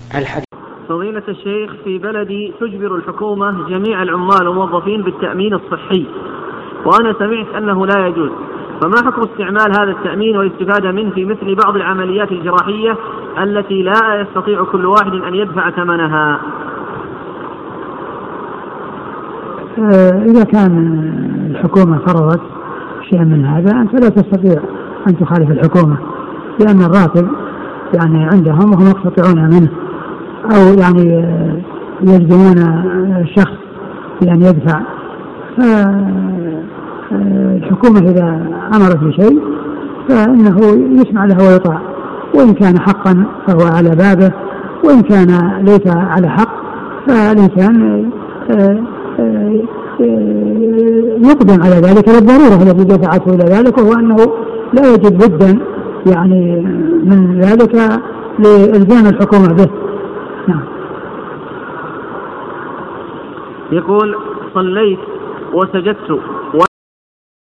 الحديث. فضيلة الشيخ، في بلدي تجبر الحكومة جميع العمال والموظفين بالتأمين الصحي، وأنا سمعت أنه لا يجوز، فما حكم استعمال هذا التأمين والاستفادة منه في مثل بعض العمليات الجراحية التي لا يستطيع كل واحد أن يدفع ثمنها؟ إذا كان الحكومة فرضت شيء من هذا أنت لا تستطيع أن تخالف الحكومة، لأن الراتب يعني عندهم وهم يستطيعون منه، أو يعني يلزمون الشخص بأن يدفع. فالحكومة إذا أمرت بشيء فإنه يسمع له ويطاع، وإن كان حقا فهو على بابه، وإن كان ليس على حق فالإنسان يقدم على ذلك للضرورة التي دفعته إلى ذلك، وهو أنه لا يجب ضدا يعني من ذلك لإلزام الحكومة به. نعم. يقول: صليت وسجدت